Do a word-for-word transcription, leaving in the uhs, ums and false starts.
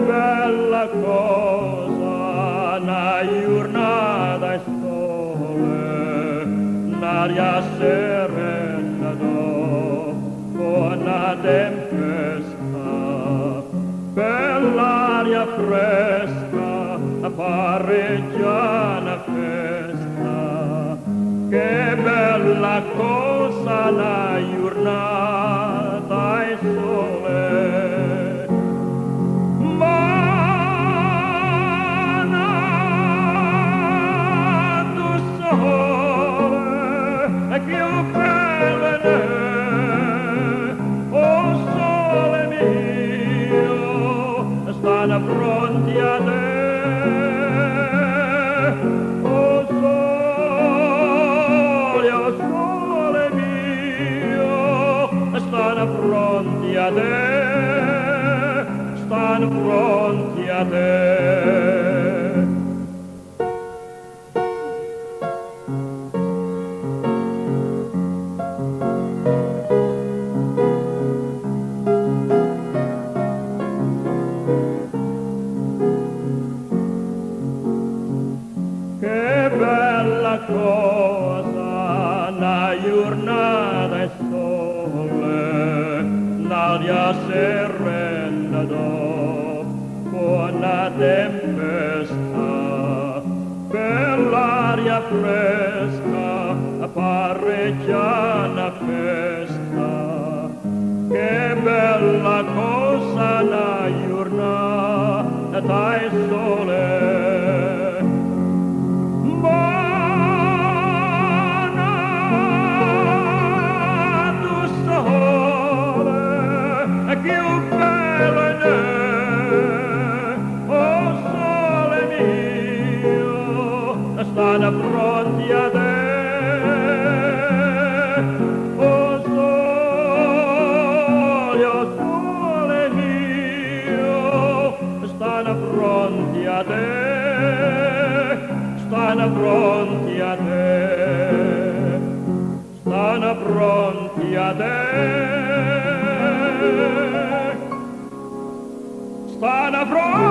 bella cosa una giornata e sole, un'aria serena dopo una tempesta, bell'aria fresca, parreggiana festa, che bella cosa una giornata e sole. Più belle, oh sole mio, stanno pronti a te, oh sole, oh sole mio, stanno pronti a te, stanno pronti a te. Che bella cosa una giornata e sole, l'aria serena dopo una tempesta, bell'aria fresca, parreggiana festa, che bella cosa una giornata e sole. Stanno pronti a te, oh sole, oh sole mio, stanno pronti a te, stanno pronti a te, stanno pronti a te, stanno pronti.